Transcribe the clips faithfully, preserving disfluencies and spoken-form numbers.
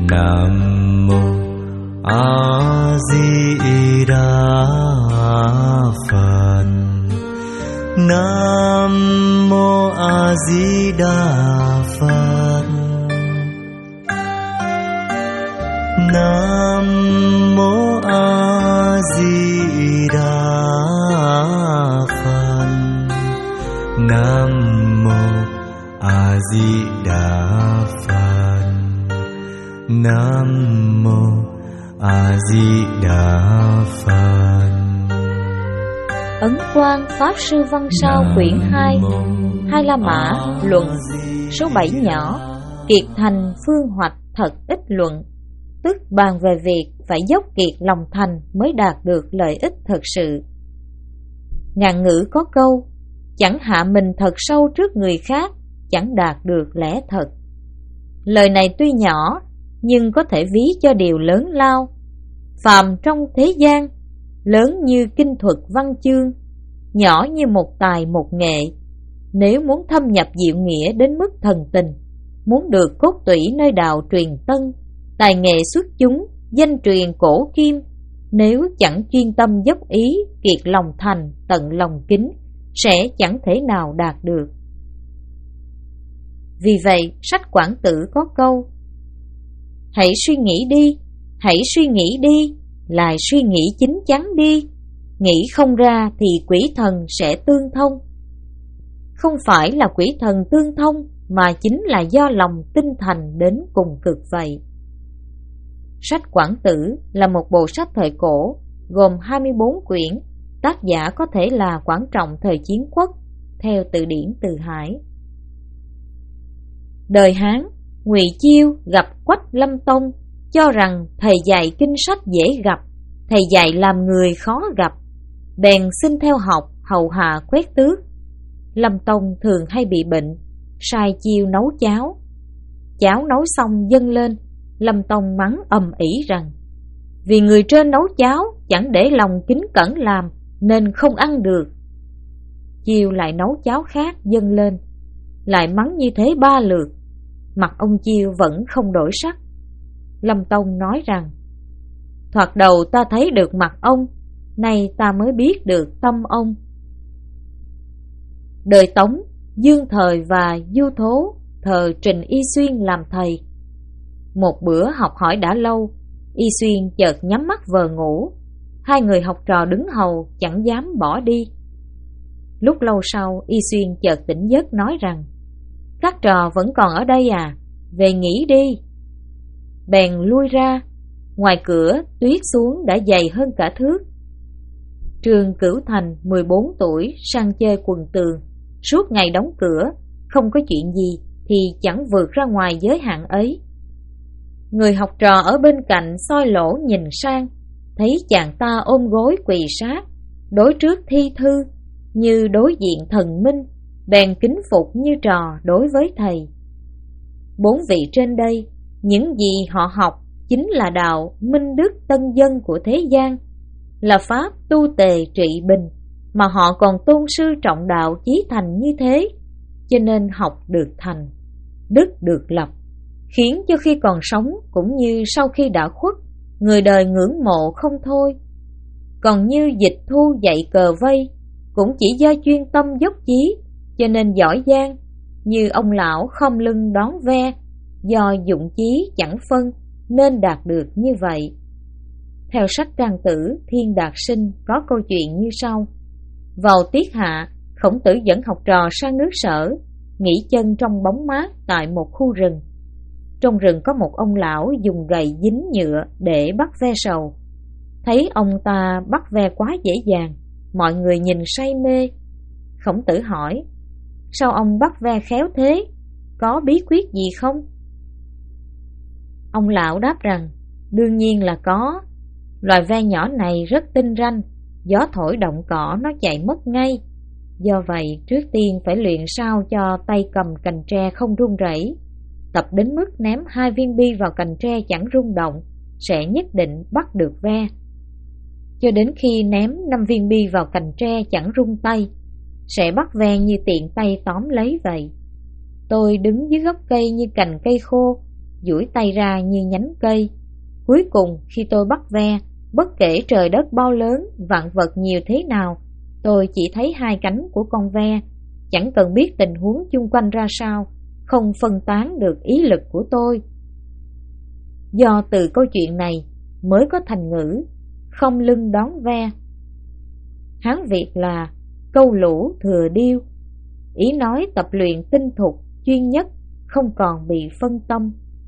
Nam mô A Di Đà Phật. Nam mô A Di Đà Phật. Nam mô A Di Đà Phật. Nam mô A Di Đà Phật. Nam mô A Di Đà Phật. Ấn Quang Pháp Sư Văn Sao quyển hai, Hai La Mã luận số bảy nhỏ. Kiệt thành phương hoạch thật ít luận, tức bàn về việc phải dốc kiệt lòng thành mới đạt được lợi ích thật sự. Ngạn ngữ có câu, chẳng hạ mình thật sâu trước người khác, chẳng đạt được lẽ thật. Lời này tuy nhỏ, nhưng có thể ví cho điều lớn lao. Phàm trong thế gian, lớn như kinh thuật văn chương, nhỏ như một tài một nghệ. Nếu muốn thâm nhập diệu nghĩa đến mức thần tình, muốn được cốt tủy nơi đạo truyền tân, tài nghệ xuất chúng, danh truyền cổ kim, nếu chẳng chuyên tâm dốc ý, kiệt lòng thành, tận lòng kính, sẽ chẳng thể nào đạt được. Vì vậy, sách Quảng Tử có câu, hãy suy nghĩ đi, hãy suy nghĩ đi, lại suy nghĩ chín chắn đi, nghĩ không ra thì quỷ thần sẽ tương thông. Không phải là quỷ thần tương thông, mà chính là do lòng tinh thành đến cùng cực vậy. Sách Quảng Tử là một bộ sách thời cổ, gồm hai mươi bốn quyển, tác giả có thể là Quảng Trọng thời Chiến Quốc, theo từ điển Từ Hải. Đời Hán, Ngụy Chiêu gặp Quách Lâm Tông, cho rằng thầy dạy kinh sách dễ gặp, thầy dạy làm người khó gặp, bèn xin theo học hầu hạ quét tước. Lâm Tông thường hay bị bệnh, sai Chiêu nấu cháo. Cháo nấu xong dâng lên, Lâm Tông mắng ầm ĩ rằng, vì người trên nấu cháo chẳng để lòng kính cẩn làm, nên không ăn được. Chiêu lại nấu cháo khác dâng lên, lại mắng như thế ba lượt. Mặt ông Chiêu vẫn không đổi sắc. Lâm Tông nói rằng, thoạt đầu ta thấy được mặt ông, nay ta mới biết được tâm ông. Đời Tống, Dương Thời và Du Thố thờ Trình Y Xuyên làm thầy. Một bữa học hỏi đã lâu, Y Xuyên chợt nhắm mắt vờ ngủ. Hai người học trò đứng hầu chẳng dám bỏ đi. Lúc lâu sau, Y Xuyên chợt tỉnh giấc nói rằng, các trò vẫn còn ở đây à, về nghỉ đi. Bèn lui ra, ngoài cửa tuyết xuống đã dày hơn cả thước. Trương Cửu Thành mười bốn tuổi sang chơi quần tường, suốt ngày đóng cửa, không có chuyện gì thì chẳng vượt ra ngoài giới hạn ấy. Người học trò ở bên cạnh soi lỗ nhìn sang, thấy chàng ta ôm gối quỳ sát, đối trước thi thư, như đối diện thần minh, bèn kính phục như trò đối với thầy. Bốn vị trên đây, những gì họ học chính là đạo minh đức tân dân của thế gian, là pháp tu tề trị bình, mà họ còn tôn sư trọng đạo chí thành như thế, cho nên học được thành, đức được lập, khiến cho khi còn sống cũng như sau khi đã khuất, người đời ngưỡng mộ không thôi. Còn như Dịch Thu dạy cờ vây, cũng chỉ do chuyên tâm dốc chí, cho nên giỏi giang, như ông lão khom lưng đón ve, do dụng chí chẳng phân nên đạt được như vậy. Theo sách Trang Tử Thiên Đạt Sinh có câu chuyện như sau. Vào tiết hạ, Khổng Tử dẫn học trò sang nước Sở, nghỉ chân trong bóng mát tại một khu rừng. Trong rừng có một ông lão dùng gậy dính nhựa để bắt ve sầu. Thấy ông ta bắt ve quá dễ dàng, mọi người nhìn say mê. Khổng Tử hỏi, sao ông bắt ve khéo thế, có bí quyết gì không? Ông lão đáp rằng, đương nhiên là có. Loài ve nhỏ này rất tinh ranh, gió thổi động cỏ nó chạy mất ngay. Do vậy, trước tiên phải luyện sao cho tay cầm cành tre không run rẩy. Tập đến mức ném hai viên bi vào cành tre chẳng rung động, sẽ nhất định bắt được ve. Cho đến khi ném năm viên bi vào cành tre chẳng rung tay, sẽ bắt ve như tiện tay tóm lấy vậy. Tôi đứng dưới gốc cây như cành cây khô, duỗi tay ra như nhánh cây. Cuối cùng khi tôi bắt ve, bất kể trời đất bao lớn, vạn vật nhiều thế nào, tôi chỉ thấy hai cánh của con ve, chẳng cần biết tình huống chung quanh ra sao, không phân tán được ý lực của tôi. Do từ câu chuyện này mới có thành ngữ không lưng đón ve. Hán Việt là câu lũ thừa điêu, ý nói tập luyện tinh thục, chuyên nhất, không còn bị phân tâm.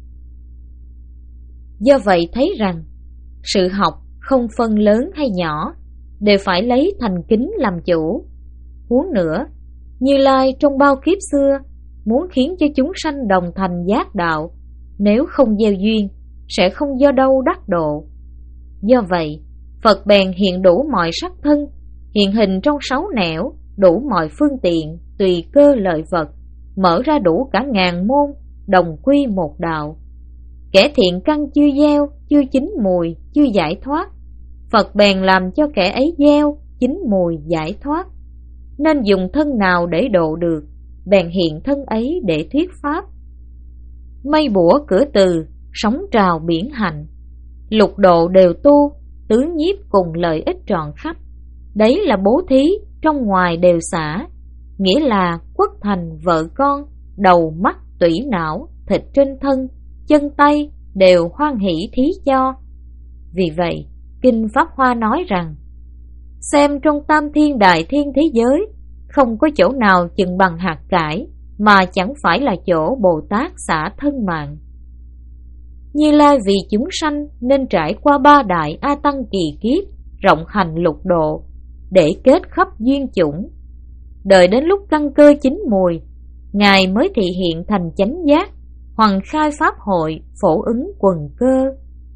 Do vậy thấy rằng sự học không phân lớn hay nhỏ, đều phải lấy thành kính làm chủ. Huống nữa, Như Lai trong bao kiếp xưa muốn khiến cho chúng sanh đồng thành giác đạo, nếu không gieo duyên sẽ không do đâu đắc độ. Do vậy Phật bèn hiện đủ mọi sắc thân, hiện hình trong sáu nẻo, đủ mọi phương tiện, tùy cơ lợi vật, mở ra đủ cả ngàn môn, đồng quy một đạo. Kẻ thiện căn chưa gieo, chưa chín mùi, chưa giải thoát, Phật bèn làm cho kẻ ấy gieo, chín mùi, giải thoát. Nên dùng thân nào để độ được, bèn hiện thân ấy để thuyết pháp. Mây bủa cửa từ, sóng trào biển hành, lục độ đều tu, tứ nhiếp cùng lợi ích trọn khắp. Đấy là bố thí, trong ngoài đều xả, nghĩa là quốc thành vợ con, đầu mắt tủy não, thịt trên thân, chân tay đều hoan hỷ thí cho. Vì vậy Kinh Pháp Hoa nói rằng, xem trong tam thiên đại thiên thế giới, không có chỗ nào chừng bằng hạt cải, mà chẳng phải là chỗ Bồ Tát xả thân mạng. Như Lai vì chúng sanh nên trải qua ba đại A Tăng kỳ kiếp, rộng hành lục độ, để kết khắp duyên chủng. Đợi đến lúc căn cơ chín mùi, Ngài mới thị hiện thành chánh giác, hoằng khai pháp hội, phổ ứng quần cơ.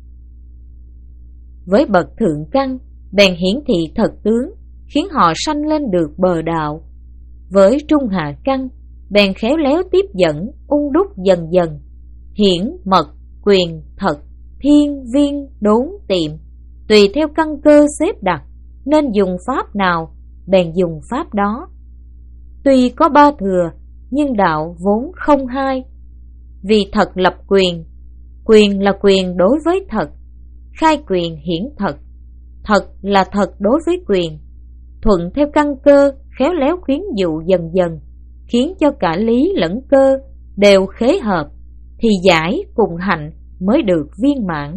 Với bậc thượng căn, bèn hiển thị thật tướng, khiến họ sanh lên được bờ đạo. Với trung hạ căn, bèn khéo léo tiếp dẫn, ung đúc dần dần, hiển mật, quyền, thật, thiên, viên, đốn, tiệm, tùy theo căn cơ xếp đặt, nên dùng pháp nào, bèn dùng pháp đó. Tuy có ba thừa, nhưng đạo vốn không hai. Vì thật lập quyền, quyền là quyền đối với thật, khai quyền hiển thật, thật là thật đối với quyền. Thuận theo căn cơ, khéo léo khuyến dụ dần dần, khiến cho cả lý lẫn cơ đều khế hợp, thì giải cùng hạnh mới được viên mãn.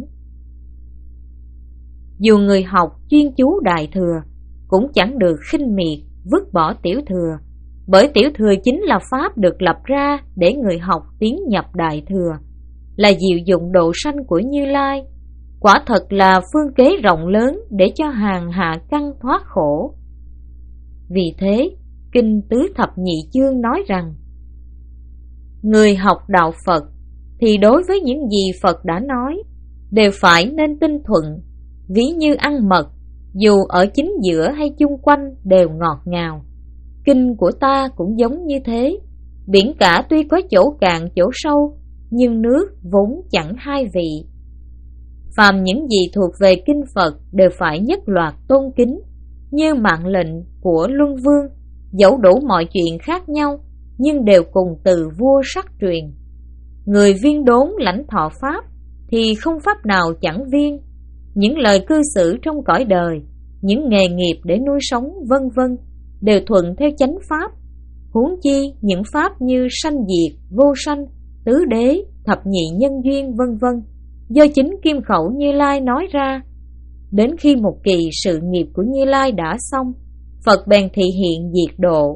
Dù người học chuyên chú đại thừa, cũng chẳng được khinh miệt, vứt bỏ tiểu thừa, bởi tiểu thừa chính là pháp được lập ra để người học tiến nhập đại thừa, là diệu dụng độ sanh của Như Lai. Quả thật là phương kế rộng lớn để cho hàng hạ căn thoát khổ. Vì thế, Kinh Tứ Thập Nhị Chương nói rằng, người học đạo Phật thì đối với những gì Phật đã nói đều phải nên tinh thuận, ví như ăn mật, dù ở chính giữa hay chung quanh đều ngọt ngào. Kinh của ta cũng giống như thế, biển cả tuy có chỗ cạn chỗ sâu, nhưng nước vốn chẳng hai vị. Phàm những gì thuộc về kinh Phật đều phải nhất loạt tôn kính, như mạng lệnh của Luân Vương, dẫu đủ mọi chuyện khác nhau, nhưng đều cùng từ vua sắc truyền. Người viên đốn lãnh thọ pháp, thì không pháp nào chẳng viên. Những lời cư xử trong cõi đời, những nghề nghiệp để nuôi sống vân vân, đều thuận theo chánh pháp. Huống chi những pháp như sanh diệt, vô sanh, tứ đế, thập nhị nhân duyên vân vân, do chính kim khẩu Như Lai nói ra. Đến khi một kỳ sự nghiệp của Như Lai đã xong, Phật bèn thị hiện diệt độ.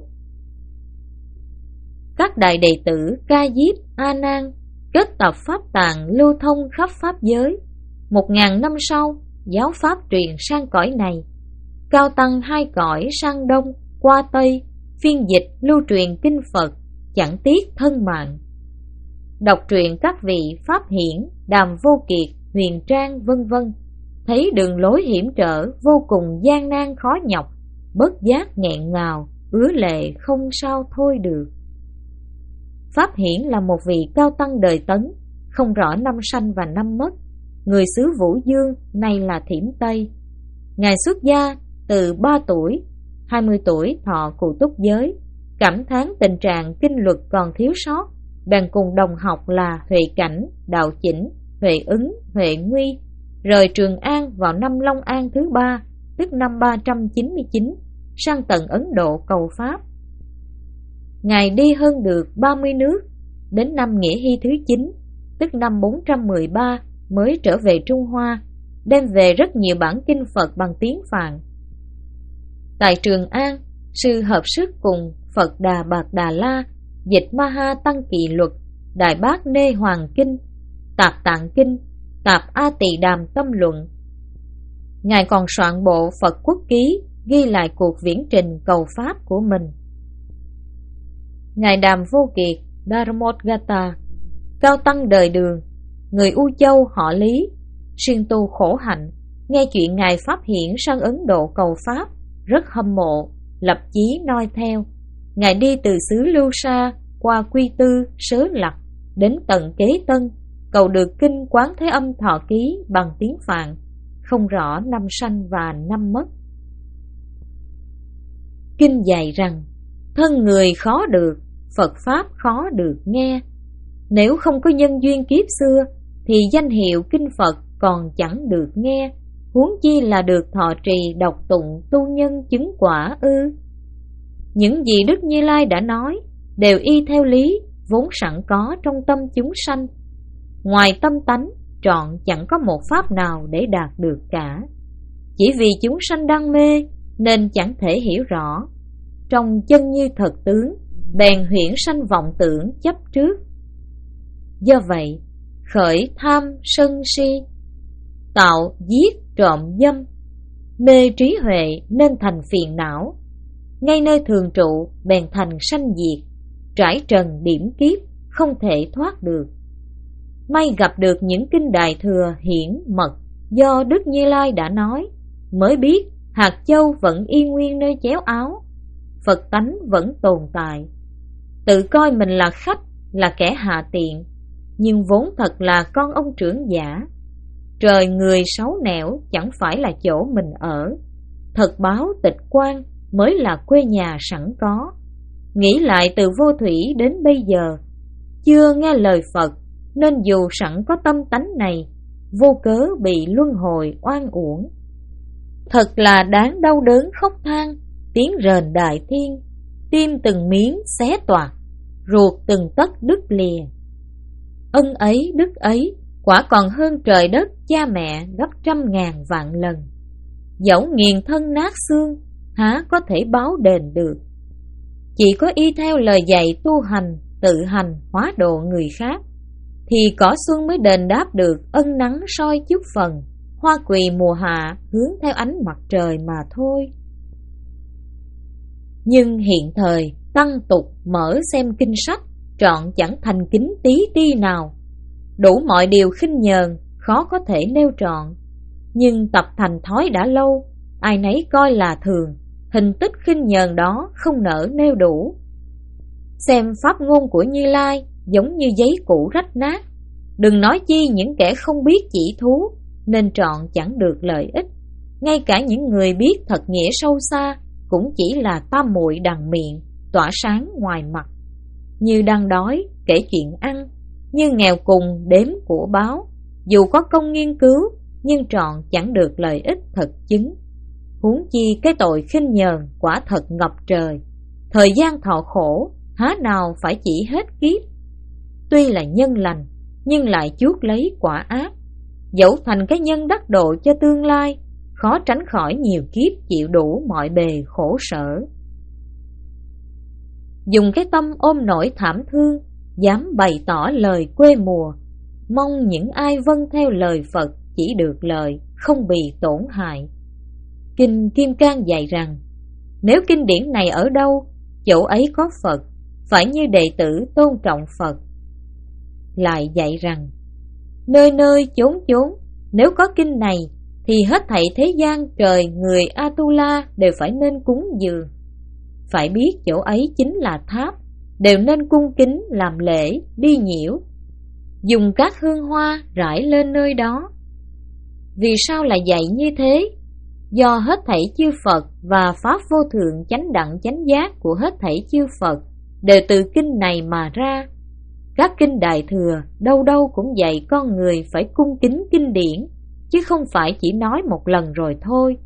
Các đại đệ tử Ca Diếp, A Nan kết tập pháp tạng lưu thông khắp pháp giới. Một ngàn năm sau, giáo pháp truyền sang cõi này. Cao tăng hai cõi sang đông, qua tây, phiên dịch lưu truyền kinh Phật, chẳng tiếc thân mạng. Đọc truyện các vị Pháp Hiển, Đàm Vô Kiệt, Huyền Trang vân vân, thấy đường lối hiểm trở vô cùng gian nan khó nhọc, bất giác nghẹn ngào, ứa lệ không sao thôi được. Pháp Hiển là một vị cao tăng đời Tấn, không rõ năm sanh và năm mất, người xứ Vũ Dương, nay là Thiểm Tây. Ngài xuất gia từ ba tuổi, hai mươi tuổi thọ cụ túc giới, cảm thán tình trạng kinh luật còn thiếu sót, bèn cùng đồng học là Huệ Cảnh, Đạo Chỉnh, Huệ Ứng, Huệ Nguy rời Trường An vào năm Long An thứ ba, tức năm ba trăm chín mươi chín, sang tận Ấn Độ cầu Pháp. Ngài đi hơn được ba mươi nước, đến năm Nghĩa Hy thứ chín, tức năm bốn trăm mười ba mới trở về Trung Hoa, đem về rất nhiều bản kinh Phật bằng tiếng Phạn. Tại Trường An, sư hợp sức cùng Phật Đà Bạt Đà La dịch Maha Tăng Kỳ Luật, Đại Bát Nê Hoàng Kinh, Tạp Tạng Kinh, Tạp A Tỳ Đàm Tâm Luận. Ngài còn soạn bộ Phật Quốc Ký, ghi lại cuộc viễn trình cầu Pháp của mình. Ngài Đàm Vô Kiệt, Dharmodgata, cao tăng đời Đường, người U Châu họ Lý, siêng tu khổ hạnh, nghe chuyện Ngài Pháp Hiển sang Ấn Độ cầu Pháp, rất hâm mộ, lập chí noi theo. Ngài đi từ xứ Lưu Sa qua Quy Tư, Sớ Lặc đến tận Kế Tân, cầu được kinh Quán Thế Âm Thọ Ký bằng tiếng Phạn, không rõ năm sanh và năm mất. Kinh dạy rằng thân người khó được, Phật Pháp khó được nghe. Nếu không có nhân duyên kiếp xưa thì danh hiệu kinh Phật còn chẳng được nghe, huống chi là được thọ trì đọc tụng tu nhân chứng quả ư. Những gì Đức Như Lai đã nói đều y theo lý vốn sẵn có trong tâm chúng sanh. Ngoài tâm tánh trọn chẳng có một pháp nào để đạt được cả. Chỉ vì chúng sanh đang mê nên chẳng thể hiểu rõ. Trong chân như thật tướng, bèn huyễn sanh vọng tưởng chấp trước. Do vậy, khởi tham sân si, tạo giết trộm dâm, mê trí huệ nên thành phiền não. Ngay nơi thường trụ bèn thành sanh diệt, trải trần điểm kiếp không thể thoát được. May gặp được những kinh Đại Thừa hiển mật do Đức Như Lai đã nói, mới biết hạt châu vẫn y nguyên nơi chéo áo, Phật tánh vẫn tồn tại. Tự coi mình là khách, là kẻ hạ tiện, nhưng vốn thật là con ông trưởng giả. Trời người xấu nẻo chẳng phải là chỗ mình ở, thật báo tịch quan mới là quê nhà sẵn có. Nghĩ lại từ vô thủy đến bây giờ, chưa nghe lời Phật, nên dù sẵn có tâm tánh này, vô cớ bị luân hồi oan uổng. Thật là đáng đau đớn khóc than, tiếng rền đại thiên, tim từng miếng xé toạc, ruột từng tấc đứt lìa. Ân ấy đức ấy quả còn hơn trời đất cha mẹ gấp trăm ngàn vạn lần. Dẫu nghiền thân nát xương, há có thể báo đền được. Chỉ có y theo lời dạy tu hành, tự hành hóa độ người khác, thì cỏ xuân mới đền đáp được ân nắng soi chút phần, hoa quỳ mùa hạ hướng theo ánh mặt trời mà thôi. Nhưng hiện thời tăng tục mở xem kinh sách, trọn chẳng thành kính tí ti nào. Đủ mọi điều khinh nhờn, khó có thể nêu trọn. Nhưng tập thành thói đã lâu, ai nấy coi là thường, hình tích khinh nhờn đó không nỡ nêu đủ. Xem pháp ngôn của Như Lai giống như giấy cũ rách nát, đừng nói chi những kẻ không biết chỉ thú, nên trọn chẳng được lợi ích. Ngay cả những người biết thật nghĩa sâu xa cũng chỉ là tam muội đằng miệng, tỏa sáng ngoài mặt. Như đang đói kể chuyện ăn, như nghèo cùng đếm của báo, dù có công nghiên cứu nhưng trọn chẳng được lợi ích thật chứng. Huống chi cái tội khinh nhờn quả thật ngập trời, thời gian thọ khổ há nào phải chỉ hết kiếp. Tuy là nhân lành nhưng lại chuốc lấy quả ác, dẫu thành cái nhân đắc độ cho tương lai, khó tránh khỏi nhiều kiếp chịu đủ mọi bề khổ sở. Dùng cái tâm ôm nỗi thảm thương, dám bày tỏ lời quê mùa, mong những ai vâng theo lời Phật chỉ được lợi, không bị tổn hại. Kinh Kim Cang dạy rằng, nếu kinh điển này ở đâu, chỗ ấy có Phật, phải như đệ tử tôn trọng Phật. Lại dạy rằng, nơi nơi chốn chốn, nếu có kinh này, thì hết thảy thế gian trời người Atula đều phải nên cúng dường. Phải biết chỗ ấy chính là tháp, đều nên cung kính làm lễ, đi nhiễu, dùng các hương hoa rải lên nơi đó. Vì sao lại dạy như thế? Do hết thảy chư Phật và Pháp vô thượng chánh đẳng chánh giác của hết thảy chư Phật đều từ kinh này mà ra. Các kinh Đại Thừa đâu đâu cũng dạy con người phải cung kính kinh điển, chứ không phải chỉ nói một lần rồi thôi.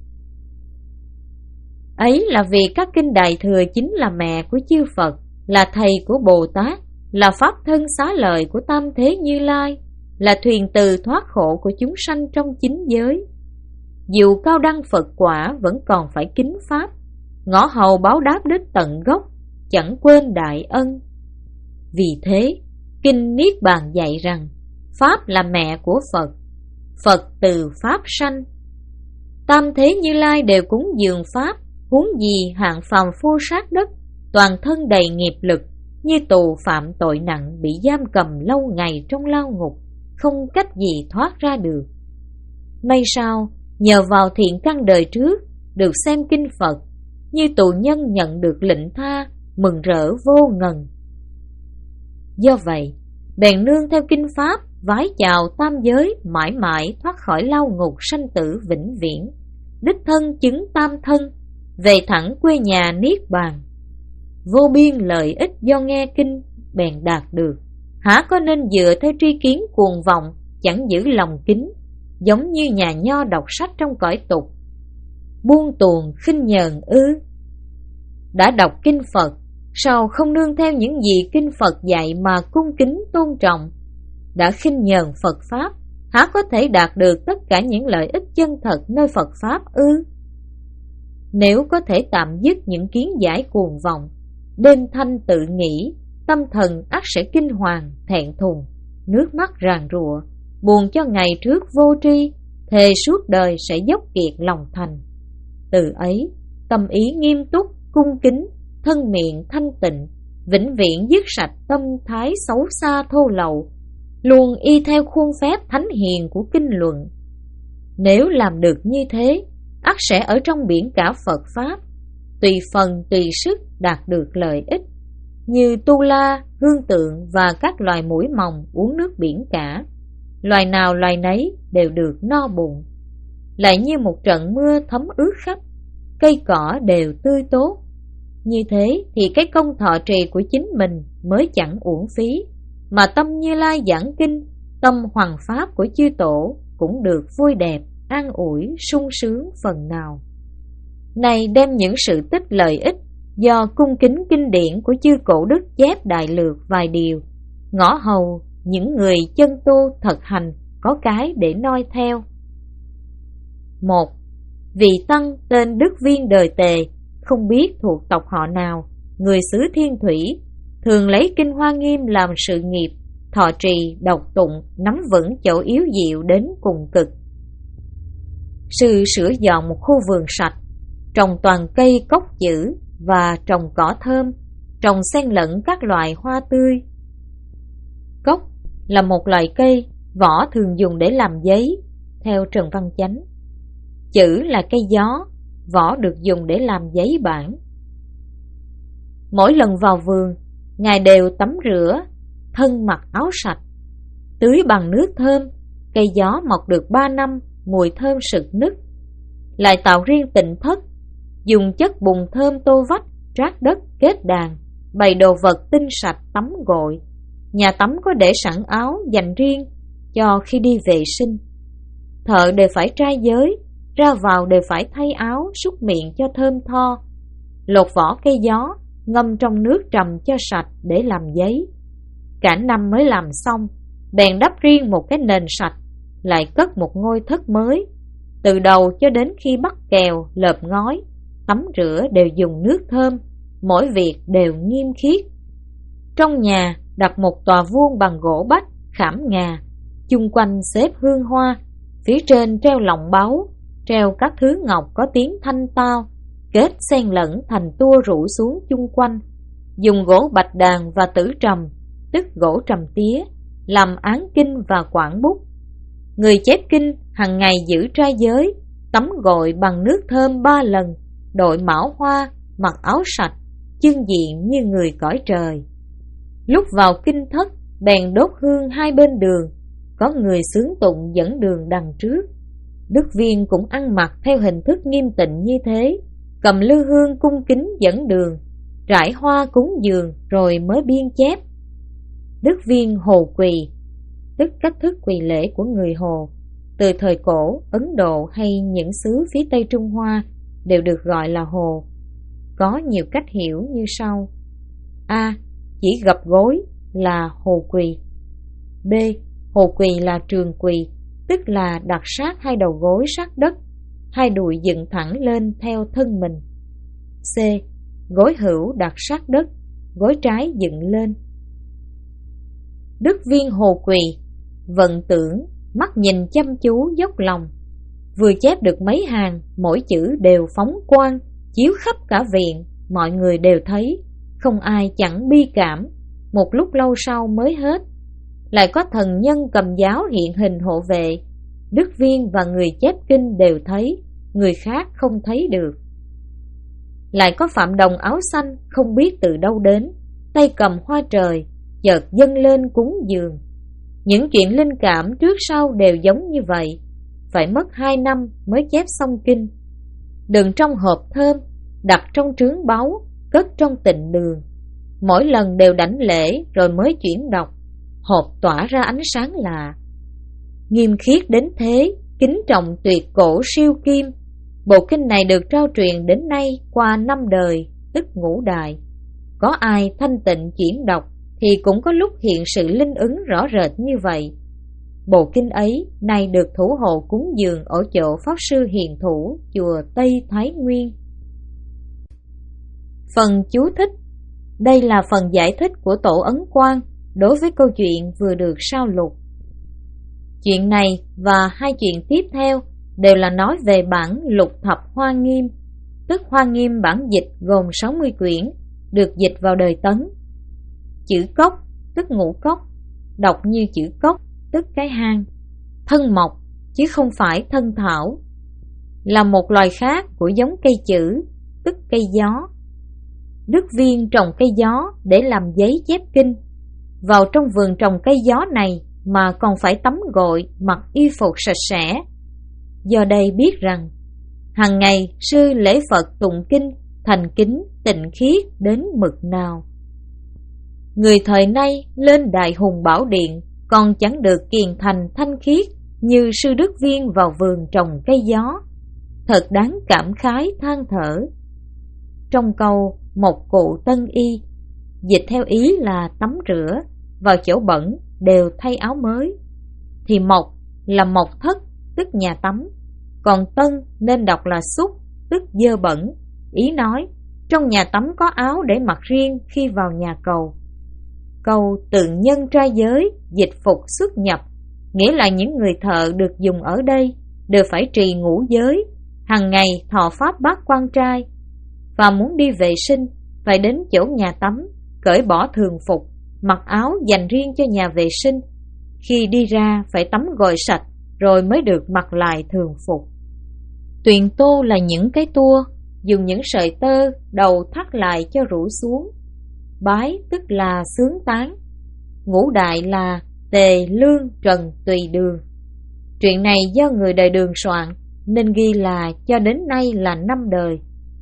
Ấy là vì các kinh Đại Thừa chính là mẹ của chư Phật, là thầy của Bồ Tát, là pháp thân xá lợi của Tam Thế Như Lai, là thuyền từ thoát khổ của chúng sanh trong chín giới. Dù cao đăng Phật quả vẫn còn phải kính pháp, ngõ hầu báo đáp đích tận gốc, chẳng quên đại ân. Vì thế, Kinh Niết Bàn dạy rằng Pháp là mẹ của Phật, Phật từ Pháp sanh. Tam Thế Như Lai đều cúng dường Pháp, huống gì hạng phàm phu sát đất, toàn thân đầy nghiệp lực, như tù phạm tội nặng bị giam cầm lâu ngày trong lao ngục, không cách gì thoát ra được. May sao, nhờ vào thiện căn đời trước, được xem kinh Phật, như tù nhân nhận được lệnh tha, mừng rỡ vô ngần. Do vậy, bèn nương theo kinh Pháp, vái chào tam giới, mãi mãi thoát khỏi lao ngục sanh tử vĩnh viễn, đích thân chứng tam thân, về thẳng quê nhà Niết Bàn. Vô biên lợi ích do nghe kinh bèn đạt được, há có nên dựa theo tri kiến cuồng vọng, chẳng giữ lòng kính, giống như nhà nho đọc sách trong cõi tục, buông tuồng khinh nhờn ư? Đã đọc kinh Phật, sao không nương theo những gì kinh Phật dạy mà cung kính tôn trọng? Đã khinh nhờn Phật Pháp, há có thể đạt được tất cả những lợi ích chân thật nơi Phật Pháp ư? Nếu có thể tạm dứt những kiến giải cuồng vọng, đêm thanh tự nghĩ, tâm thần ắt sẽ kinh hoàng, thẹn thùng, nước mắt ràn rụa, buồn cho ngày trước vô tri, thề suốt đời sẽ dốc kiệt lòng thành. Từ ấy, tâm ý nghiêm túc, cung kính, thân miệng thanh tịnh, vĩnh viễn dứt sạch tâm thái xấu xa thô lậu, luôn y theo khuôn phép thánh hiền của kinh luận. Nếu làm được như thế, ắt sẽ ở trong biển cả Phật Pháp, tùy phần tùy sức đạt được lợi ích, như tu la, hương tượng và các loài muỗi mòng uống nước biển cả, loài nào loài nấy đều được no bụng. Lại như một trận mưa thấm ướt khắp, cây cỏ đều tươi tốt. Như thế thì cái công thọ trì của chính mình mới chẳng uổng phí, mà tâm Như Lai giảng kinh, tâm hoằng pháp của chư tổ cũng được vui đẹp, an ủi, sung sướng phần nào. Này đem những sự tích lợi ích do cung kính kinh điển của chư cổ đức chép đại lược vài điều, ngõ hầu những người chân tu thật hành có cái để noi theo. Một, vị tăng tên Đức Viên đời Tề, không biết thuộc tộc họ nào, người xứ Thiên Thủy, thường lấy kinh Hoa Nghiêm làm sự nghiệp, thọ trì, đọc tụng, nắm vững chỗ yếu diệu đến cùng cực. Sư sửa dọn một khu vườn sạch, trồng toàn cây cốc chữ và trồng cỏ thơm, trồng xen lẫn các loại hoa tươi. Cốc là một loại cây, vỏ thường dùng để làm giấy, theo Trần Văn Chánh. Chữ là cây gió, vỏ được dùng để làm giấy bản. Mỗi lần vào vườn, Ngài đều tắm rửa, thân mặc áo sạch, tưới bằng nước thơm, cây gió mọc được ba năm, mùi thơm sực nức. Lại tạo riêng tịnh thất, dùng chất bùn thơm tô vách, rác đất, kết đàn, bày đồ vật tinh sạch tắm gội. Nhà tắm có để sẵn áo dành riêng cho khi đi vệ sinh. Thợ đều phải trai giới, ra vào đều phải thay áo, súc miệng cho thơm tho. Lột vỏ cây gió, ngâm trong nước trầm cho sạch để làm giấy. Cả năm mới làm xong, bèn đắp riêng một cái nền sạch, lại cất một ngôi thất mới. Từ đầu cho đến khi bắt kèo, lợp ngói, tắm rửa đều dùng nước thơm, mỗi việc đều nghiêm khiết. Trong nhà đặt một tòa vuông bằng gỗ bách, khảm ngà, chung quanh xếp hương hoa, phía trên treo lọng báu, treo các thứ ngọc có tiếng thanh tao, kết xen lẫn thành tua rủ xuống chung quanh. Dùng gỗ bạch đàn và tử trầm, tức gỗ trầm tía, làm án kinh và quản bút. Người chép kinh hàng ngày giữ trai giới, tắm gội bằng nước thơm ba lần, đội mão hoa, mặc áo sạch, chân diện như người cõi trời. Lúc vào kinh thất, bèn đốt hương hai bên đường, có người xướng tụng dẫn đường đằng trước. Đức Viên cũng ăn mặc theo hình thức nghiêm tịnh như thế, cầm lư hương cung kính dẫn đường, rải hoa cúng dường rồi mới biên chép. Đức Viên Hồ Quỳ, tức cách thức quỳ lễ của người Hồ, từ thời cổ Ấn Độ hay những xứ phía Tây Trung Hoa đều được gọi là Hồ. Có nhiều cách hiểu như sau: A. Chỉ gập gối là Hồ Quỳ. B. Hồ Quỳ là trường quỳ, tức là đặt sát hai đầu gối sát đất, hai đùi dựng thẳng lên theo thân mình. C. Gối hữu đặt sát đất, gối trái dựng lên. Đức Viên Hồ Quỳ vận tưởng, mắt nhìn chăm chú dốc lòng, vừa chép được mấy hàng, mỗi chữ đều phóng quang, chiếu khắp cả viện, mọi người đều thấy, không ai chẳng bi cảm. Một lúc lâu sau mới hết. Lại có thần nhân cầm giáo hiện hình hộ vệ, Đức Viên và người chép kinh đều thấy, người khác không thấy được. Lại có Phạm Đồng áo xanh không biết từ đâu đến, tay cầm hoa trời, chợt dâng lên cúng dường. Những chuyện linh cảm trước sau đều giống như vậy, phải mất hai năm mới chép xong kinh. Đựng trong hộp thơm, đặt trong trướng báu, cất trong tịnh đường. Mỗi lần đều đảnh lễ rồi mới chuyển đọc, hộp tỏa ra ánh sáng lạ. Nghiêm khiết đến thế, kính trọng tuyệt cổ siêu kim. Bộ kinh này được trao truyền đến nay qua năm đời, tức ngũ đại. Có ai thanh tịnh chuyển đọc thì cũng có lúc hiện sự linh ứng rõ rệt như vậy. Bộ kinh ấy nay được thủ hộ cúng dường ở chỗ Pháp Sư Hiền Thủ, chùa Tây Thái Nguyên. Phần chú thích. Đây là phần giải thích của Tổ Ấn Quang đối với câu chuyện vừa được sao lục. Chuyện này và hai chuyện tiếp theo đều là nói về bản Lục Thập Hoa Nghiêm, tức Hoa Nghiêm bản dịch gồm sáu mươi quyển, được dịch vào đời Tấn. Chữ cốc, tức ngũ cốc, đọc như chữ cốc, tức cái hang. Thân mộc, chứ không phải thân thảo, là một loài khác của giống cây chữ, tức cây gió. Đức Viên trồng cây gió để làm giấy chép kinh. Vào trong vườn trồng cây gió này mà còn phải tắm gội, mặc y phục sạch sẽ. Do đây biết rằng hàng ngày sư lễ Phật tụng kinh, thành kính, tịnh khiết đến mực nào. Người thời nay lên Đại Hùng Bảo Điện còn chẳng được kiền thành thanh khiết như sư Đức Viên vào vườn trồng cây gió. Thật đáng cảm khái than thở. Trong câu một cụ tân y, dịch theo ý là tắm rửa, vào chỗ bẩn đều thay áo mới, thì mộc là mộc thất, tức nhà tắm, còn tân nên đọc là xúc, tức dơ bẩn. Ý nói trong nhà tắm có áo để mặc riêng khi vào nhà cầu. Câu tượng nhân trai giới dịch phục xuất nhập, nghĩa là những người thợ được dùng ở đây đều phải trì ngũ giới, hàng ngày thọ pháp bát quan trai, và muốn đi vệ sinh phải đến chỗ nhà tắm, cởi bỏ thường phục, mặc áo dành riêng cho nhà vệ sinh. Khi đi ra phải tắm gội sạch rồi mới được mặc lại thường phục. Tuyền tô là những cái tua, dùng những sợi tơ đầu thắt lại cho rủ xuống. Bái tức là xướng tán. Ngũ đại là Tề, Lương, Trần, Tùy, Đường. Chuyện này do người đời Đường soạn nên ghi là cho đến nay là năm đời.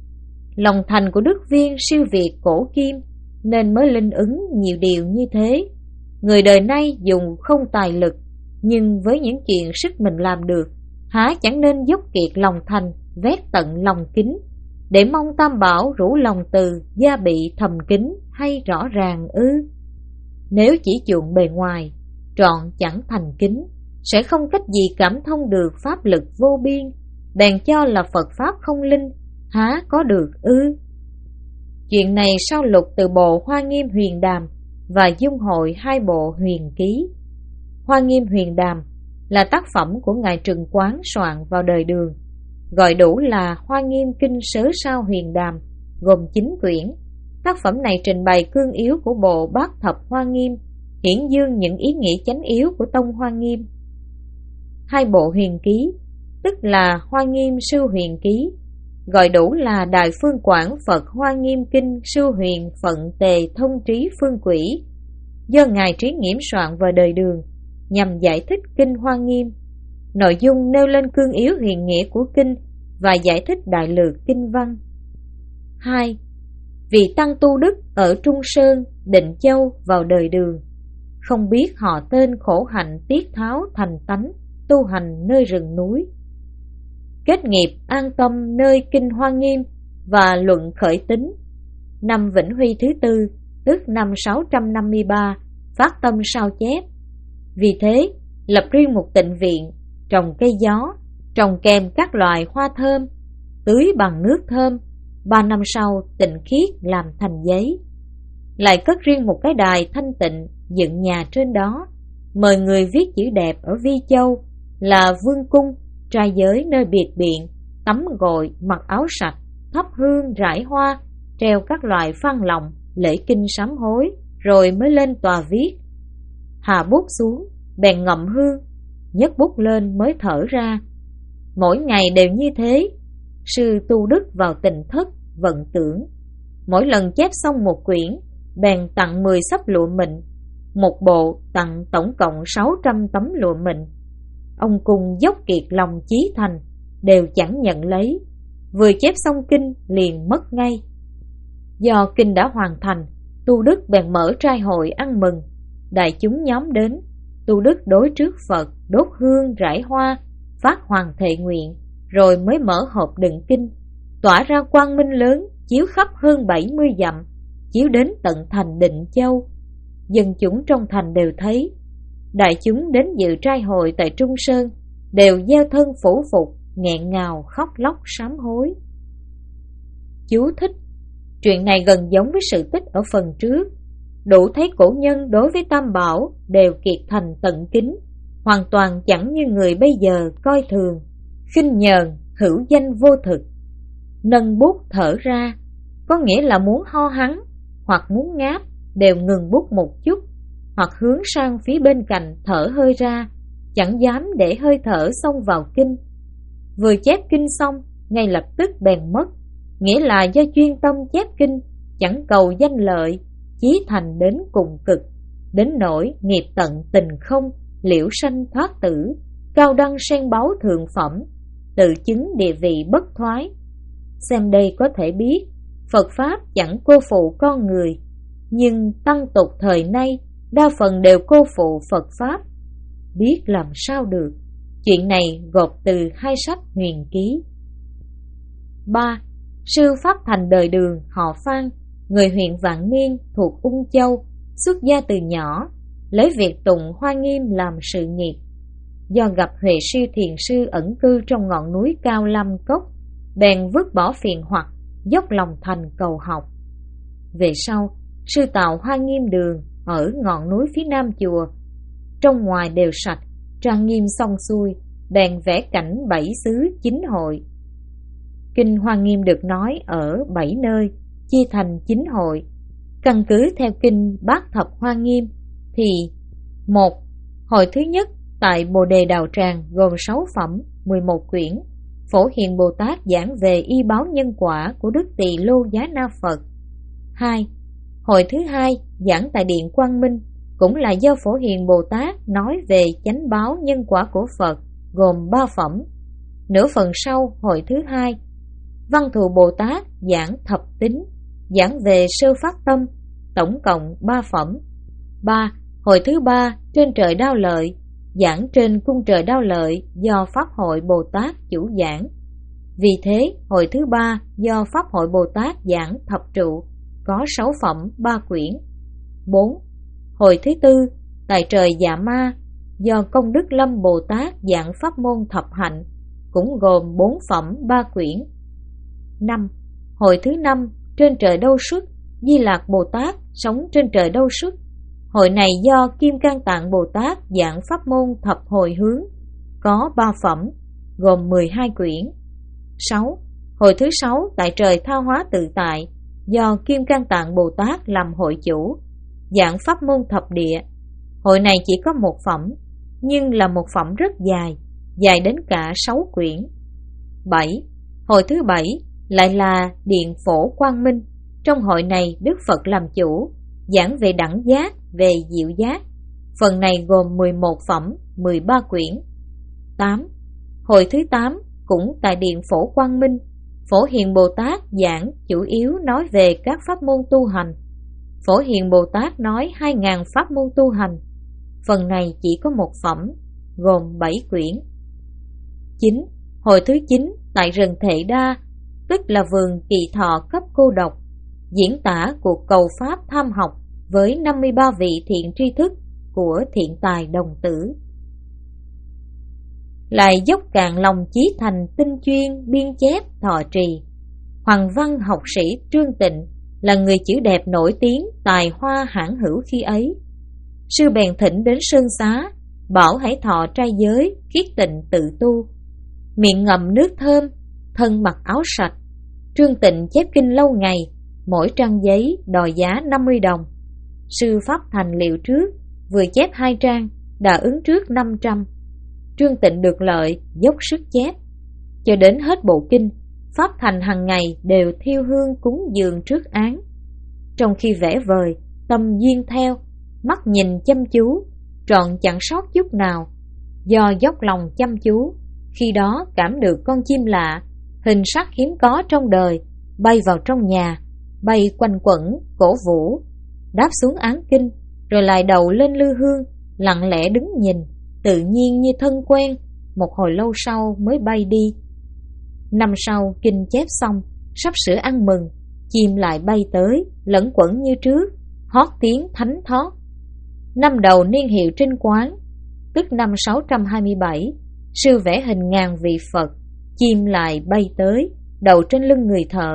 Lòng thành của Đức Viên siêu việt cổ kim nên mới linh ứng nhiều điều như thế. Người đời nay dùng không tài lực, nhưng với những chuyện sức mình làm được, há chẳng nên dốc kiệt lòng thành, vét tận lòng kính, để mong tam bảo rủ lòng từ, gia bị thầm kính hay rõ ràng ư? Nếu chỉ chuộng bề ngoài, trọn chẳng thành kính, sẽ không cách gì cảm thông được pháp lực vô biên, bèn cho là Phật Pháp không linh, há có được ư? Chuyện này sao lục từ bộ Hoa Nghiêm Huyền Đàm và dung hội hai bộ Huyền Ký. Hoa Nghiêm Huyền Đàm là tác phẩm của Ngài Trừng Quán soạn vào đời Đường, gọi đủ là Hoa Nghiêm Kinh Sớ Sao Huyền Đàm, gồm chín quyển. Tác phẩm này trình bày cương yếu của bộ Bát Thập Hoa Nghiêm, hiển dương những ý nghĩa chánh yếu của tông Hoa Nghiêm. Hai bộ Huyền Ký, tức là Hoa Nghiêm Sư Huyền Ký, gọi đủ là Đại Phương Quảng Phật Hoa Nghiêm Kinh Sư Huyền Phận Tề Thông Trí Phương Quỷ, do Ngài Trí Nghiễm soạn vào đời Đường, nhằm giải thích Kinh Hoa Nghiêm. Nội dung nêu lên cương yếu huyền nghĩa của kinh và giải thích đại lược kinh văn. Hai. Vị tăng tu đức ở Trung Sơn, Định Châu vào đời Đường. không biết họ tên khổ hạnh tiết tháo thành tánh, tu hành nơi rừng núi. Kết nghiệp an tâm nơi kinh Hoa Nghiêm và luận khởi tính. Năm Vĩnh Huy thứ tư, tức năm sáu trăm năm mươi ba, phát tâm sao chép. Vì thế, lập riêng một tịnh viện, trồng cây gió, trồng kèm các loài hoa thơm, tưới bằng nước thơm. Ba năm sau tịnh khiết làm thành giấy. Lại cất riêng một cái đài thanh tịnh, dựng nhà trên đó, mời người viết chữ đẹp ở Vi Châu là vương cung, trai giới nơi biệt biện, tắm gội, mặc áo sạch, thắp hương rải hoa, treo các loại phan lòng, lễ kinh sám hối, rồi mới lên tòa viết. Hạ bút xuống, bèn ngậm hương, nhấc bút lên mới thở ra. Mỗi ngày đều như thế. Sư tu đức vào tịnh thất, vận tưởng. Mỗi lần chép xong một quyển, bèn tặng mười xấp lụa mịn. Một bộ tặng tổng cộng sáu trăm tấm lụa mịn. Ông cùng dốc kiệt lòng chí thành, đều chẳng nhận lấy. Vừa chép xong kinh liền mất ngay. Do kinh đã hoàn thành, tu đức bèn mở trai hội ăn mừng. Đại chúng nhóm đến, tu đức đối trước Phật, đốt hương rải hoa, phát hoàng thệ nguyện, rồi mới mở hộp đựng kinh, tỏa ra quang minh lớn, chiếu khắp hơn bảy mươi dặm, chiếu đến tận thành Định Châu. Dân chúng trong thành đều thấy. Đại chúng đến dự trai hội tại Trung Sơn đều gieo thân phủ phục, nghẹn ngào khóc lóc sám hối. Chú thích: chuyện này gần giống với sự tích ở phần trước. Đủ thấy cổ nhân đối với Tam Bảo đều kiệt thành tận kính, hoàn toàn chẳng như người bây giờ coi thường, khinh nhờn, hữu danh vô thực. Nâng bút thở ra, có nghĩa là muốn ho hắn hoặc muốn ngáp đều ngừng bút một chút, hoặc hướng sang phía bên cạnh thở hơi ra, chẳng dám để hơi thở xông vào kinh. Vừa chép kinh xong, ngay lập tức bèn mất, nghĩa là do chuyên tâm chép kinh, chẳng cầu danh lợi, chí thành đến cùng cực, đến nỗi nghiệp tận tình không, liễu sanh thoát tử, cao đăng sen báu thượng phẩm, tự chứng địa vị bất thoái. Xem đây có thể biết, Phật Pháp chẳng cô phụ con người, nhưng tăng tục thời nay đa phần đều cô phụ Phật Pháp. Biết làm sao được. Chuyện này gộp từ hai sách huyền ký. ba. Sư Pháp Thành đời Đường, họ Phan, người huyện Vạn Niên thuộc Ung Châu, xuất gia từ nhỏ, lấy việc tụng Hoa Nghiêm làm sự nghiệp. Do gặp Huệ Siêu Thiền Sư ẩn cư trong ngọn núi cao Lâm Cốc, bèn vứt bỏ phiền hoặc, dốc lòng thành cầu học. Về sau, sư tạo Hoa Nghiêm Đường ở ngọn núi phía nam chùa, trong ngoài đều sạch, trang nghiêm xong xuôi, bèn vẽ cảnh bảy xứ chín hội. Kinh Hoa Nghiêm được nói ở bảy nơi, chia thành chín hội. Căn cứ theo kinh Bát Thập Hoa Nghiêm thì: một. Hội thứ nhất tại Bồ Đề Đào Tràng gồm sáu phẩm, mười một quyển. Phổ Hiền Bồ Tát giảng về y báo nhân quả của Đức Tỳ Lô Giá Na Phật. hai. Hội thứ hai giảng tại Điện Quang Minh, cũng là do Phổ Hiền Bồ Tát nói về chánh báo nhân quả của Phật, gồm ba phẩm. Nửa phần sau hội thứ hai, Văn Thù Bồ Tát giảng thập tính, giảng về sơ phát tâm, tổng cộng ba phẩm. ba. Hội thứ ba trên trời Đao Lợi, giảng trên cung trời Đao Lợi do Pháp Hội Bồ Tát chủ giảng. Vì thế, hội thứ ba do Pháp Hội Bồ Tát giảng thập trụ, có sáu phẩm ba quyển. bốn. Hội thứ tư tại trời Dạ Ma, do Công Đức Lâm Bồ Tát giảng pháp môn thập hạnh, cũng gồm bốn phẩm ba quyển. năm. Hội thứ năm trên trời Đâu Xuất, Di Lạc Bồ Tát sống trên trời Đâu Xuất. Hội này do Kim Cang Tạng Bồ Tát giảng pháp môn thập hồi hướng, có ba phẩm, gồm mười hai quyển. sáu. Hội thứ sáu tại trời Tha Hóa Tự Tại, do Kim Cang Tạng Bồ Tát làm hội chủ, giảng pháp môn thập địa. Hội này chỉ có một phẩm, nhưng là một phẩm rất dài, dài đến cả sáu quyển. bảy. Hội thứ bảy lại là Điện Phổ Quang Minh. Trong hội này Đức Phật làm chủ, giảng về đẳng giác, về diệu giác. Phần này gồm mười một phẩm, mười ba quyển. tám. Hội thứ tám cũng tại Điện Phổ Quang Minh, Phổ Hiền Bồ Tát giảng chủ yếu nói về các pháp môn tu hành. Phổ Hiền Bồ Tát nói hai ngàn pháp môn tu hành, phần này chỉ có một phẩm, gồm bảy quyển. chín. Hồi thứ chín tại rừng Thệ Đa, tức là vườn Kỳ Thọ cấp cô độc, diễn tả cuộc cầu pháp tham học với năm mươi ba vị thiện tri thức của thiện tài đồng tử. Lại dốc cạn lòng chí thành tinh chuyên biên chép thọ trì. Hoàng văn học sĩ Trương Tịnh là người chữ đẹp nổi tiếng tài hoa hãn hữu khi ấy. Sư bèn thỉnh đến Sơn Xá, bảo hãy thọ trai giới, khiết tịnh tự tu. Miệng ngậm nước thơm, thân mặc áo sạch. Trương Tịnh chép kinh lâu ngày, mỗi trang giấy đòi giá năm mươi đồng. Sư Pháp Thành liệu trước, vừa chép hai trang, đã ứng trước năm trăm. Trương Tịnh được lợi, dốc sức chép. Cho đến hết bộ kinh, Pháp Thành hàng ngày đều thiêu hương cúng dường trước án. Trong khi vẽ vời, tâm duyên theo, mắt nhìn chăm chú, trọn chẳng sót chút nào. Do dốc lòng chăm chú, khi đó cảm được con chim lạ, hình sắc hiếm có trong đời, bay vào trong nhà, bay quanh quẩn, cổ vũ, đáp xuống án kinh, rồi lại đầu lên lư hương, lặng lẽ đứng nhìn, tự nhiên như thân quen, một hồi lâu sau mới bay đi. Năm sau kinh chép xong, sắp sửa ăn mừng, chim lại bay tới, lẫn quẩn như trước, hót tiếng thánh thót. Năm đầu niên hiệu Trinh Quán, tức năm sáu trăm hai mươi bảy, sư vẽ hình ngàn vị Phật, chim lại bay tới, đầu trên lưng người thợ.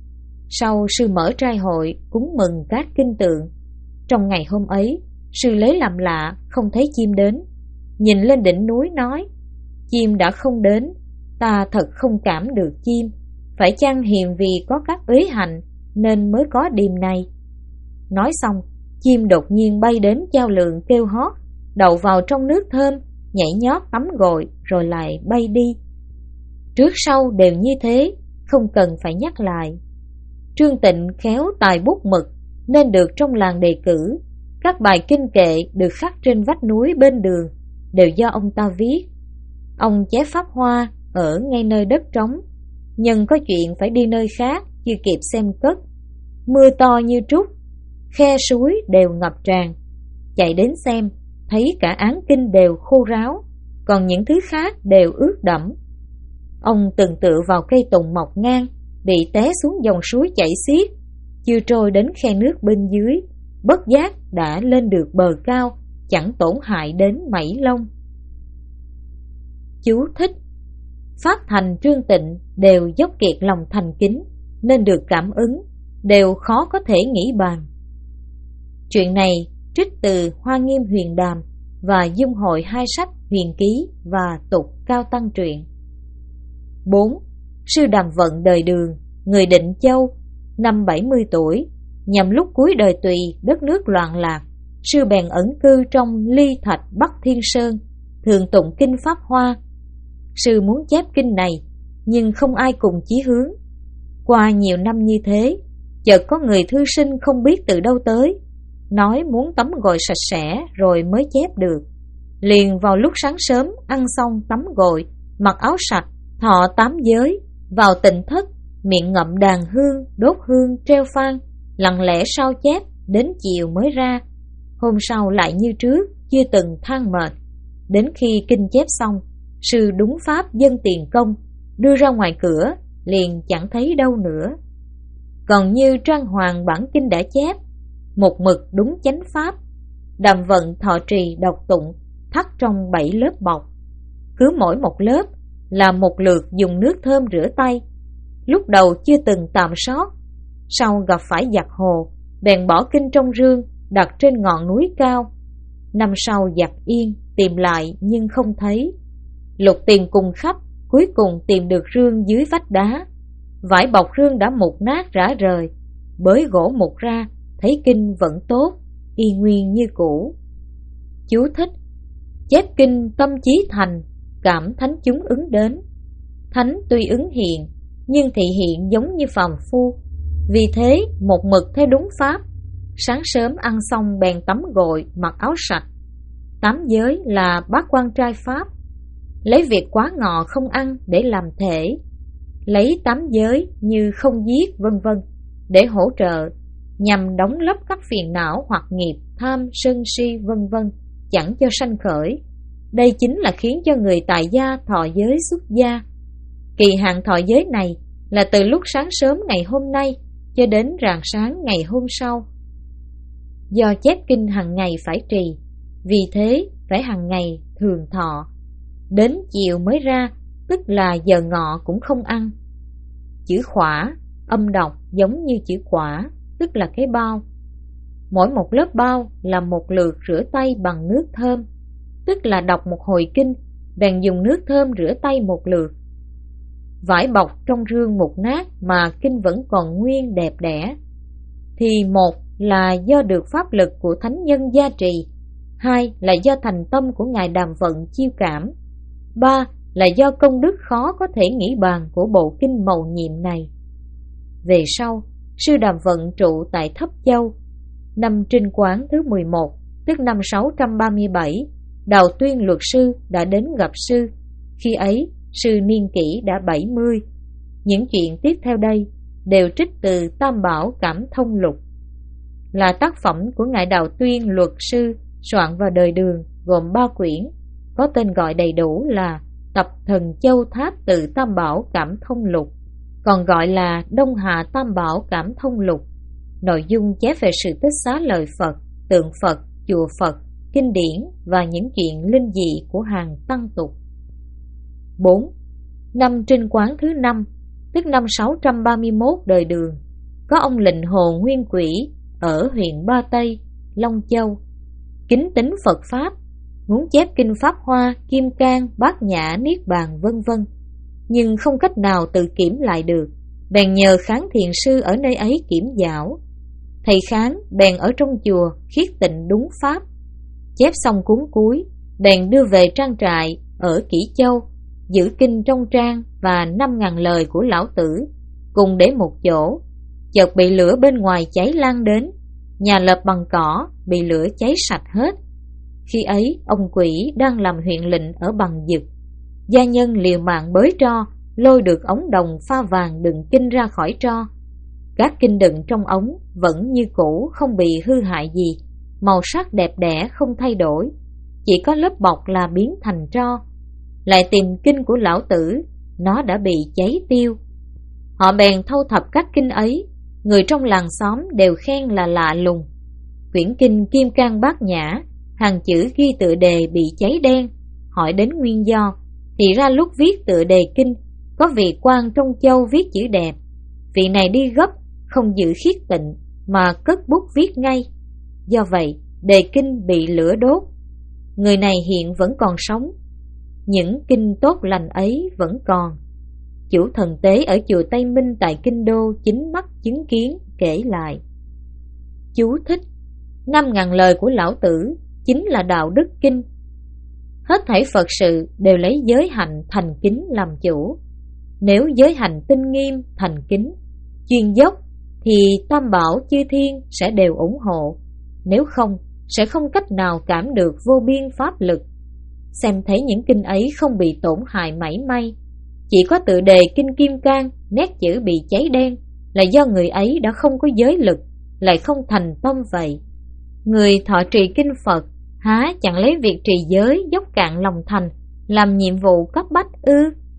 Sau sư mở trai hội, cúng mừng các kinh tượng. Trong ngày hôm ấy, sư lấy làm lạ, không thấy chim đến. Nhìn lên đỉnh núi nói, chim đã không đến, ta thật không cảm được chim. Phải chăng hiền vì có các uế hạnh, nên mới có điềm này? Nói xong, chim đột nhiên bay đến Chao Lượng kêu hót, đậu vào trong nước thơm, nhảy nhót tắm gội, rồi lại bay đi. Trước sau đều như thế, không cần phải nhắc lại. Trương Tịnh khéo tài bút mực, nên được trong làng đề cử. Các bài kinh kệ được khắc trên vách núi bên đường đều do ông ta viết. Ông chép pháp hoa ở ngay nơi đất trống, nhân có chuyện phải đi nơi khác, chưa kịp xem cất. Mưa to như trút, khe suối đều ngập tràn. Chạy đến xem, thấy cả án kinh đều khô ráo, còn những thứ khác đều ướt đẫm. Ông từng tựa vào cây tùng mọc ngang, bị té xuống dòng suối chảy xiết, chưa trôi đến khe nước bên dưới, bất giác đã lên được bờ cao, chẳng tổn hại đến mảy lông. Chú thích: Pháp Thành Trương Tịnh đều dốc kiệt lòng thành kính, nên được cảm ứng, đều khó có thể nghĩ bàn. Chuyện này trích từ Hoa Nghiêm Huyền Đàm và dung hội hai sách Huyền Ký và Tục Cao Tăng Truyện. bốn. Sư Đàm Vận đời Đường, người Định Châu, năm bảy mươi tuổi, nhằm lúc cuối đời Tùy, đất nước loạn lạc, sư bèn ẩn cư trong Ly Thạch Bắc Thiên Sơn, thường tụng kinh Pháp Hoa. Sư muốn chép kinh này, nhưng không ai cùng chí hướng. Qua nhiều năm như thế, chợt có người thư sinh không biết từ đâu tới, nói muốn tắm gội sạch sẽ rồi mới chép được. Liền vào lúc sáng sớm ăn xong tắm gội, mặc áo sạch, thọ tám giới, vào tịnh thất, miệng ngậm đàn hương, đốt hương, treo phan, lặng lẽ sao chép, đến chiều mới ra. Hôm sau lại như trước, chưa từng than mệt. Đến khi kinh chép xong, sư đúng pháp dâng tiền công, đưa ra ngoài cửa, liền chẳng thấy đâu nữa. Còn như Trang Hoàng bản kinh đã chép, một mực đúng chánh pháp, Đàm Vận thọ trì đọc tụng, thắt trong bảy lớp bọc. Cứ mỗi một lớp là một lượt dùng nước thơm rửa tay. Lúc đầu chưa từng tạm sót, sau gặp phải giặc hồ, bèn bỏ kinh trong rương, đặt trên ngọn núi cao. Năm sau giặc yên, tìm lại nhưng không thấy. Lục tìm cùng khắp, cuối cùng tìm được rương dưới vách đá. Vải bọc rương đã mục nát rã rời, bới gỗ mục ra, thấy kinh vẫn tốt, y nguyên như cũ. Chú thích: chép kinh tâm chí thành, cảm thánh chúng ứng đến. Thánh tuy ứng hiện, nhưng thị hiện giống như phàm phu. Vì thế một mực theo đúng pháp, sáng sớm ăn xong bèn tắm gội, mặc áo sạch. Tám giới là bát quan trai pháp, lấy việc quá ngọ không ăn để làm thể, lấy tám giới như không giết vân vân để hỗ trợ, nhằm đóng lấp các phiền não hoặc nghiệp tham sân si vân vân, chẳng cho sanh khởi. Đây chính là khiến cho người tại gia thọ giới xuất gia. Kỳ hạn thọ giới này là từ lúc sáng sớm ngày hôm nay cho đến rạng sáng ngày hôm sau. Do chép kinh hàng ngày phải trì, vì thế phải hàng ngày thường thọ. Đến chiều mới ra, tức là giờ ngọ cũng không ăn. Chữ khỏa, âm đọc giống như chữ quả, tức là cái bao. Mỗi một lớp bao là một lượt rửa tay bằng nước thơm, tức là đọc một hồi kinh, bèn dùng nước thơm rửa tay một lượt. Vải bọc trong rương mục nát mà kinh vẫn còn nguyên đẹp đẽ, thì một là do được pháp lực của thánh nhân gia trì, hai là do thành tâm của Ngài Đàm Vận chiêu cảm, ba là do công đức khó có thể nghĩ bàn của bộ kinh mầu nhiệm này. Về sau, sư Đàm Vận trụ tại Thấp Châu. Năm Trinh Quán thứ mười một, tức năm sáu trăm ba mươi bảy, Đào Tuyên luật sư đã đến gặp sư. Khi ấy, sư niên kỷ đã bảy mươi. Những chuyện tiếp theo đây đều trích từ Tam Bảo Cảm Thông Lục, là tác phẩm của Ngài Đào Tuyên luật sư soạn vào đời Đường, gồm ba quyển, có tên gọi đầy đủ là Tập Thần Châu Tháp Tự Tam Bảo Cảm Thông Lục, còn gọi là Đông Hà Tam Bảo Cảm Thông Lục. Nội dung chép về sự tích xá lời Phật, tượng Phật, chùa Phật, kinh điển và những chuyện linh dị của hàng tăng tục. bốn. Năm Trinh Quán thứ năm, tức năm sáu trăm ba mươi mốt đời Đường, có ông Lệnh Hồ Nguyên Quỷ ở huyện Ba Tây, Long Châu, kính tín Phật Pháp, muốn chép kinh Pháp Hoa, Kim Cang, Bát Nhã, Niết Bàn vân vân, nhưng không cách nào tự kiểm lại được, bèn nhờ Kháng Thiền Sư ở nơi ấy kiểm giảo. Thầy Kháng bèn ở trong chùa khiết tịnh đúng pháp, chép xong cuốn cuối, bèn đưa về trang trại ở Kỷ Châu, giữ kinh trong trang và năm ngàn lời của lão tử cùng để một chỗ. Chợt bị lửa bên ngoài cháy lan đến, nhà lợp bằng cỏ bị lửa cháy sạch hết. Khi ấy ông Quỷ đang làm huyện lệnh ở Bằng Dực, gia nhân liều mạng bới tro, lôi được ống đồng pha vàng đựng kinh ra khỏi tro. Các kinh đựng trong ống vẫn như cũ, không bị hư hại gì, màu sắc đẹp đẽ không thay đổi, chỉ có lớp bọc là biến thành tro. Lại tìm kinh của lão tử, nó đã bị cháy tiêu. Họ bèn thâu thập các kinh ấy, người trong làng xóm đều khen là lạ lùng. Quyển kinh Kim Cang Bát Nhã, hàng chữ ghi tựa đề bị cháy đen. Hỏi đến nguyên do, thì ra lúc viết tựa đề kinh, có vị quan trong châu viết chữ đẹp. Vị này đi gấp, không giữ khiết tịnh, mà cất bút viết ngay. Do vậy, đề kinh bị lửa đốt. Người này hiện vẫn còn sống. Những kinh tốt lành ấy vẫn còn. Chủ thần tế ở chùa Tây Minh tại Kinh Đô chính mắt chứng kiến kể lại. Chú thích: năm ngàn lời của lão tử chính là đạo đức kinh. Hết thảy Phật sự đều lấy giới hạnh thành kính làm chủ. Nếu giới hạnh tinh nghiêm, thành kính, chuyên dốc, thì tam bảo chư thiên sẽ đều ủng hộ. Nếu không, sẽ không cách nào cảm được vô biên pháp lực. Xem thấy những kinh ấy không bị tổn hại mảy may, chỉ có tựa đề kinh Kim Cang nét chữ bị cháy đen, là do người ấy đã không có giới lực, lại không thành tâm vậy. Người thọ trì kinh Phật há chẳng lấy việc trì giới dốc cạn lòng thành làm nhiệm vụ cấp bách ư?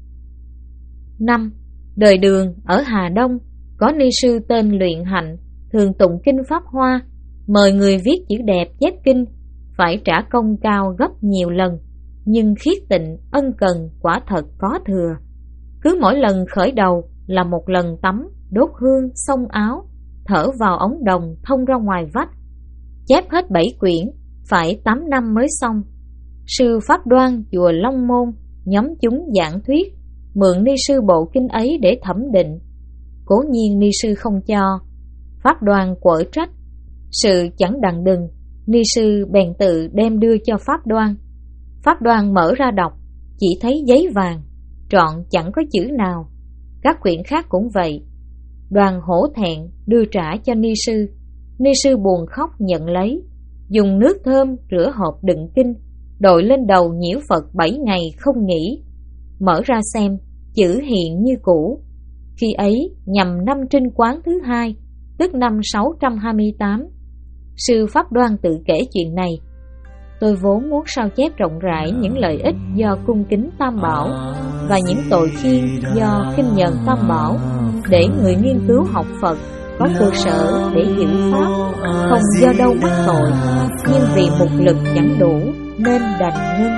năm. Đời Đường ở Hà Đông có ni sư tên Luyện Hạnh, thường tụng kinh Pháp Hoa, mời người viết chữ đẹp chép kinh, phải trả công cao gấp nhiều lần, nhưng khiết tịnh ân cần quả thật có thừa. Cứ mỗi lần khởi đầu là một lần tắm, đốt hương, xông áo, thở vào ống đồng thông ra ngoài vách. Chép hết bảy quyển phải tám năm mới xong. Sư Pháp Đoan chùa Long Môn nhóm chúng giảng thuyết, mượn ni sư bộ kinh ấy để thẩm định. Cố nhiên ni sư không cho. Pháp Đoan quở trách. Sự chẳng đặng đừng, ni sư bèn tự đem đưa cho Pháp Đoan. Pháp Đoan mở ra đọc, chỉ thấy giấy vàng, trọn chẳng có chữ nào. Các quyển khác cũng vậy. Đoàn hổ thẹn đưa trả cho ni sư. Ni sư buồn khóc nhận lấy, dùng nước thơm rửa hộp đựng kinh, đội lên đầu nhiễu Phật bảy ngày không nghỉ. Mở ra xem, chữ hiện như cũ. Khi ấy nhằm năm Trinh Quán thứ hai, tức năm sáu trăm hai mươi tám. Sư Pháp Đoan tự kể chuyện này. Tôi vốn muốn sao chép rộng rãi những lợi ích do cung kính Tam Bảo và những tội khiên do khinh nhờn Tam Bảo, để người nghiên cứu học Phật có cơ sở để hiểu Pháp, không do đâu mắc tội, nhưng vì mục lực chẳng đủ nên đành ngưng.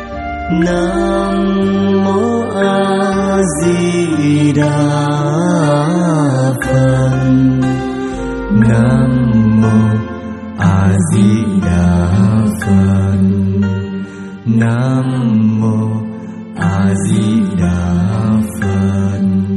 Nam mô A Di Đà Phật. Nam mô A Di Đà Phật. Nam mô A Di Đà Phật.